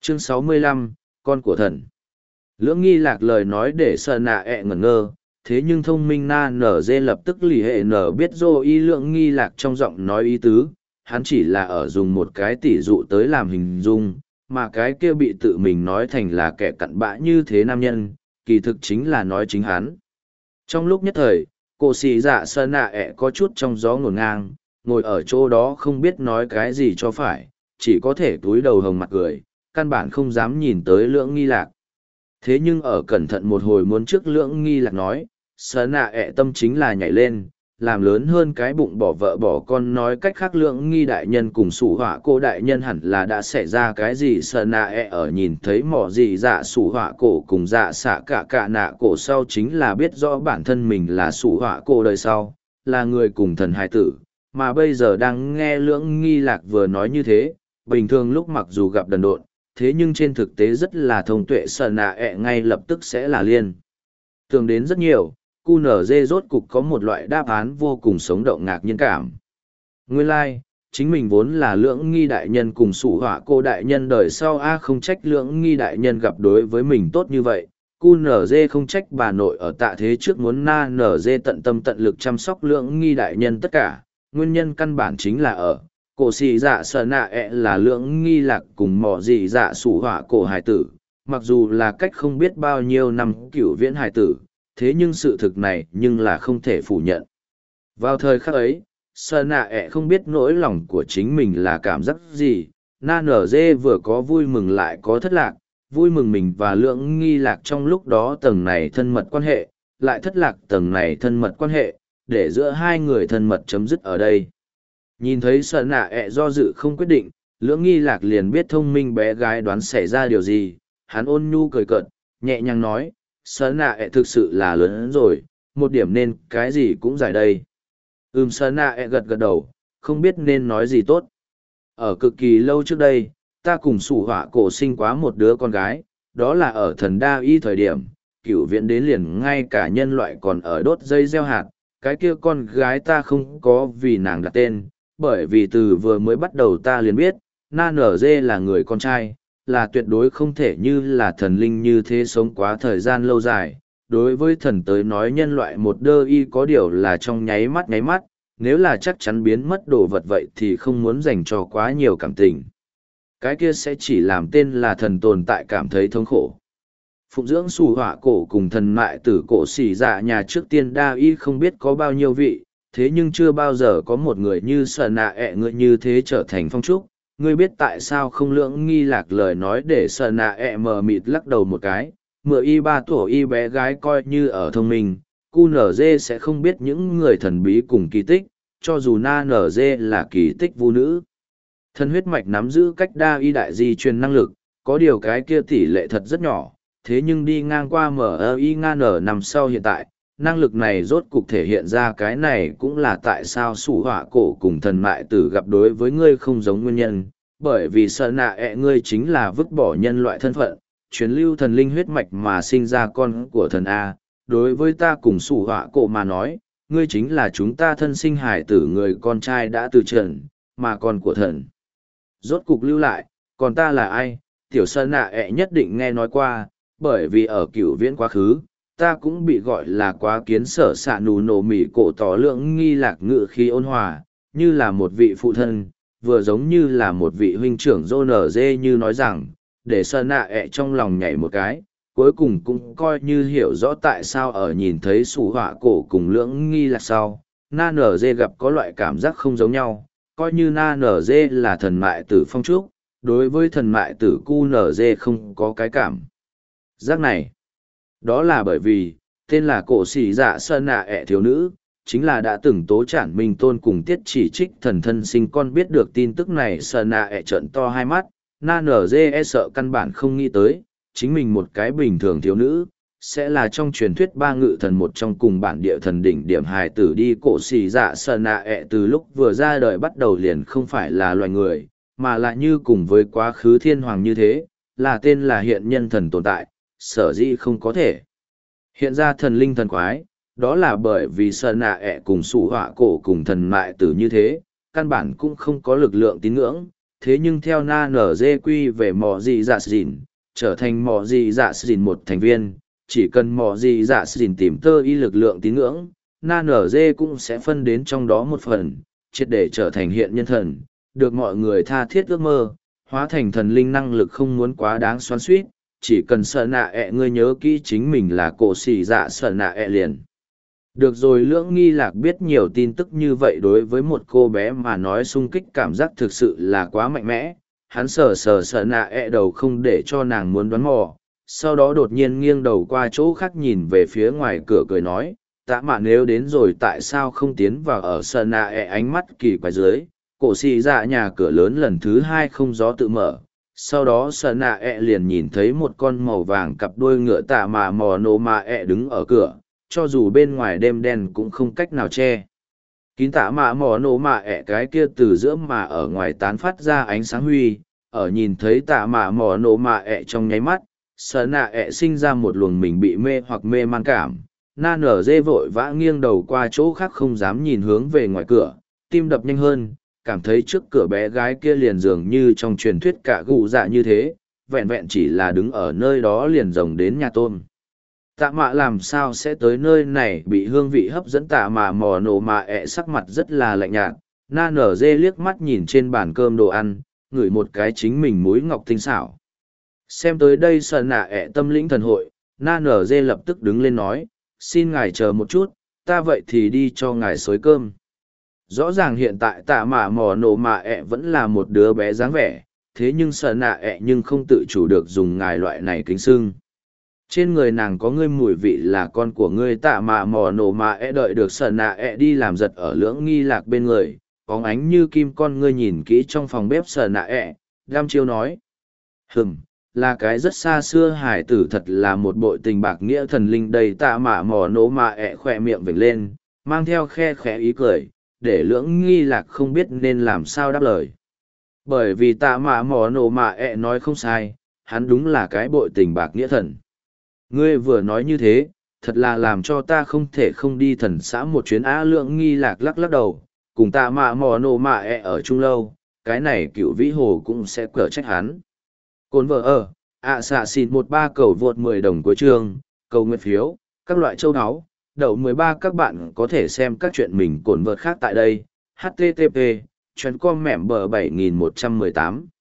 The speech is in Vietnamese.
Chương 65, con của thần. Lưỡng nghi lạc lời nói để sợ nạ ẹ ngẩn ngơ, thế nhưng thông minh na nở dê lập tức lì hệ nở biết dô y lưỡng nghi lạc trong giọng nói ý tứ, hắn chỉ là ở dùng một cái tỉ dụ tới làm hình dung, mà cái kia bị tự mình nói thành là kẻ cặn bã như thế nam nhân, kỳ thực chính là nói chính hắn. Trong lúc nhất thời, cô xì dạ sợ nạ ẹ có chút trong gió ngổn ngang, ngồi ở chỗ đó không biết nói cái gì cho phải, chỉ có thể túi đầu hồng mặt cười, căn bản không dám nhìn tới lưỡng nghi lạc. Thế nhưng ở cẩn thận một hồi muốn trước lưỡng nghi lạc nói, sợ nạ ẹ tâm chính là nhảy lên, làm lớn hơn cái bụng bỏ vợ bỏ con, nói cách khác lưỡng nghi đại nhân cùng sủ họa cô đại nhân hẳn là đã xảy ra cái gì. Sợ nạ ẹ ở nhìn thấy mỏ gì dạ sủ họa cổ cùng dạ xạ cả nạ cổ sau chính là biết rõ bản thân mình là sủ họa cô đời sau, là người cùng thần hài tử, mà bây giờ đang nghe lưỡng nghi lạc vừa nói như thế, bình thường lúc mặc dù gặp đần độn, thế nhưng trên thực tế rất là thông tuệ. Sợ nạ ẹ ngay lập tức sẽ là liên tưởng đến rất nhiều. QNZ rốt cục có một loại đáp án vô cùng sống động ngạc nhiên cảm. Nguyên lai, chính mình vốn là lưỡng nghi đại nhân cùng sủ họa cô đại nhân đời sau, không trách lưỡng nghi đại nhân gặp đối với mình tốt như vậy. QNZ không trách bà nội ở tạ thế trước muốn na NZ tận tâm tận lực chăm sóc lưỡng nghi đại nhân tất cả. Nguyên nhân căn bản chính là ở cổ xì dạ sợ nạ ẹ là lưỡng nghi lạc cùng mỏ dị dạ sủ họa cổ hài tử, mặc dù là cách không biết bao nhiêu năm cửu viễn hài tử, thế nhưng sự thực này nhưng là không thể phủ nhận. Vào thời khắc ấy, sợ nạ ẹ không biết nỗi lòng của chính mình là cảm giác gì, na nở dê vừa có vui mừng lại có thất lạc, vui mừng mình và lưỡng nghi lạc trong lúc đó tầng này thân mật quan hệ, lại thất lạc tầng này thân mật quan hệ, để giữa hai người thân mật chấm dứt ở đây. Nhìn thấy sợ nạ ẹ do dự không quyết định, lưỡng nghi lạc liền biết thông minh bé gái đoán xảy ra điều gì, hắn ôn nhu cười cợt, nhẹ nhàng nói, sợ nạ ẹ thực sự là lớn rồi, một điểm nên cái gì cũng giải đây. Sợ nạ ẹ gật gật đầu, không biết nên nói gì tốt. Ở cực kỳ lâu trước đây, ta cùng sủ họa cổ sinh quá một đứa con gái, đó là ở thần đa y thời điểm, cửu viện đến liền ngay cả nhân loại còn ở đốt dây gieo hạt, cái kia con gái ta không có vì nàng đặt tên, bởi vì từ vừa mới bắt đầu ta liền biết, na nở dê là người con trai, là tuyệt đối không thể như là thần linh như thế sống quá thời gian lâu dài. Đối với thần tới nói nhân loại một đơ y có điều là trong nháy mắt, nếu là chắc chắn biến mất đồ vật vậy thì không muốn dành cho quá nhiều cảm tình. Cái kia sẽ chỉ làm tên là thần tồn tại cảm thấy thống khổ. Phụng dưỡng sủ họa cổ cùng thần mại tử cổ xỉ dạ nhà trước tiên đa y không biết có bao nhiêu vị, thế nhưng chưa bao giờ có một người như sợ nạ ẹ người như thế trở thành phong trúc. Ngươi biết tại sao không? Lưỡng nghi lạc lời nói để sợ nạ ẹ mờ mịt lắc đầu một cái, mựa y 3 tuổi y bé gái coi như ở thông minh, QNZ sẽ không biết những người thần bí cùng kỳ tích, cho dù na NZ là kỳ tích vu nữ. Thần huyết mạch nắm giữ cách đa y đại di truyền năng lực, có điều cái kia tỷ lệ thật rất nhỏ, thế nhưng đi ngang qua MI ngang ở năm sau hiện tại, năng lực này rốt cục thể hiện ra. Cái này cũng là tại sao sủ họa cổ cùng thần mại tử gặp đối với ngươi không giống nguyên nhân, bởi vì sợ nạ ẹ ngươi chính là vứt bỏ nhân loại thân phận, truyền lưu thần linh huyết mạch mà sinh ra con của thần A. Đối với ta cùng sủ họa cổ mà nói, ngươi chính là chúng ta thân sinh hải tử, người con trai đã từ trần, mà con của thần rốt cục lưu lại. Còn ta là ai? Tiểu sợ nạ ẹ nhất định nghe nói qua, bởi vì ở cửu viễn quá khứ, ta cũng bị gọi là quá kiến sở xạ nù nổ mỉ cổ tỏ lượng nghi lạc ngự khi ôn hòa, như là một vị phụ thân, vừa giống như là một vị huynh trưởng dô nở dê, như nói rằng, để sợ nạ ẹ trong lòng nhảy một cái, cuối cùng cũng coi như hiểu rõ tại sao ở nhìn thấy sủ họa cổ cùng lưỡng nghi lạc sau, na nở dê gặp có loại cảm giác không giống nhau, coi như na nở dê là thần mại tử phong trúc, đối với thần mại tử QNZ không có cái cảm giác này. Đó là bởi vì, tên là cổ xỉ dạ sợ nạ ẹ thiếu nữ, chính là đã từng tố trản minh tôn cùng tiết chỉ trích thần thân sinh con. Biết được tin tức này sợ nạ ẹ trợn to hai mắt, na nở dê e sợ căn bản không nghĩ tới, chính mình một cái bình thường thiếu nữ, sẽ là trong truyền thuyết ba ngự thần một trong cùng bản địa thần đỉnh điểm hài tử đi. Cổ xỉ dạ sợ nạ ẹ từ lúc vừa ra đời bắt đầu liền không phải là loài người, mà lại như cùng với quá khứ thiên hoàng như thế, là tên là hiện nhân thần tồn tại, sở dĩ không có thể hiện ra thần linh thần quái, đó là bởi vì sợ nạ ẹ cùng sủ họa cổ cùng thần mại tử như thế, căn bản cũng không có lực lượng tín ngưỡng, thế nhưng theo na nở dê quy về mỏ gì dạ dìn, trở thành mỏ gì dạ dìn một thành viên, chỉ cần mỏ gì dạ dìn tìm tơ y lực lượng tín ngưỡng, na nở dê cũng sẽ phân đến trong đó một phần, triệt để trở thành hiện nhân thần, được mọi người tha thiết ước mơ, hóa thành thần linh năng lực không muốn quá đáng xoắn suýt, chỉ cần sợ nạ ngươi nhớ kỹ chính mình là cổ xỉ dạ sợ nạ liền. Được rồi, Lưỡng Nghi Lạc biết nhiều tin tức như vậy đối với một cô bé mà nói sung kích cảm giác thực sự là quá mạnh mẽ. Hắn sờ sợ nạ đầu không để cho nàng muốn đoán mò, sau đó đột nhiên nghiêng đầu qua chỗ khác nhìn về phía ngoài cửa cười nói, Tạ Mạ nếu đến rồi tại sao không tiến vào ở sợ nạ ánh mắt kỳ quái dưới, cổ xì dạ nhà cửa lớn lần thứ hai không gió tự mở. Sau đó sợ nạ liền nhìn thấy một con màu vàng cặp đuôi ngựa Tạ Mạ mò nổ mạ đứng ở cửa, cho dù bên ngoài đêm đen cũng không cách nào che kín Tạ Mạ mò nổ mạ cái kia từ giữa mà ở ngoài tán phát ra ánh sáng huy. Ở nhìn thấy Tạ Mạ mò nổ mạ trong nháy mắt, sợ nạ sinh ra một luồng mình bị mê hoặc mê man cảm. Na nở dê vội vã nghiêng đầu qua chỗ khác không dám nhìn hướng về ngoài cửa, tim đập nhanh hơn, cảm thấy trước cửa bé gái kia liền dường như trong truyền thuyết cả gù dạ như thế, vẹn vẹn chỉ là đứng ở nơi đó liền rồng đến nhà tôm. Tạ Mạ làm sao sẽ tới nơi này, bị hương vị hấp dẫn Tạ Mạ mò nổ mạ sắc mặt rất là lạnh nhạt. Na nở dê liếc mắt nhìn trên bàn cơm đồ ăn, ngửi một cái chính mình múi ngọc tinh xảo. Xem tới đây sợ nạ tâm lĩnh thần hội, Na nở dê lập tức đứng lên nói, xin ngài chờ một chút, ta vậy thì đi cho ngài xới cơm. Rõ ràng hiện tại Tạ Mạ mò nổ mạ vẫn là một đứa bé dáng vẻ, thế nhưng sợ nạ nhưng không tự chủ được dùng ngài loại này kính xưng. Trên người nàng có ngươi mùi vị là con của ngươi. Tạ Mạ mò nổ mạ đợi được sợ nạ đi làm giật ở Lưỡng Nghi Lạc bên người, bóng ánh như kim con ngươi nhìn kỹ trong phòng bếp sợ nạ đăm chiêu nói, là cái rất xa xưa hải tử, thật là một bội tình bạc nghĩa thần linh đầy. Tạ Mạ mò nổ mạ khỏe miệng vểnh lên, mang theo khe khẽ ý cười, để Lưỡng Nghi Lạc không biết nên làm sao đáp lời. Bởi vì Tạ Mạ mò nổ mạ nói không sai, hắn đúng là cái bội tình bạc nghĩa thần. Ngươi vừa nói như thế, thật là làm cho ta không thể không đi thần xã một chuyến. Lưỡng Nghi Lạc lắc lắc đầu, cùng Tạ Mạ mò nổ mạ ở chung lâu, cái này Cựu Vĩ Hồ cũng sẽ cở trách hắn. Cồn vợ ở, xạ xịn 13 cầu vượt 10 đồng cuối chương, cầu nguyện phiếu, các loại châu áo, đậu 13. Các bạn có thể xem các chuyện mình cồn vợt khác tại đây. http://com mẻm bờ 7118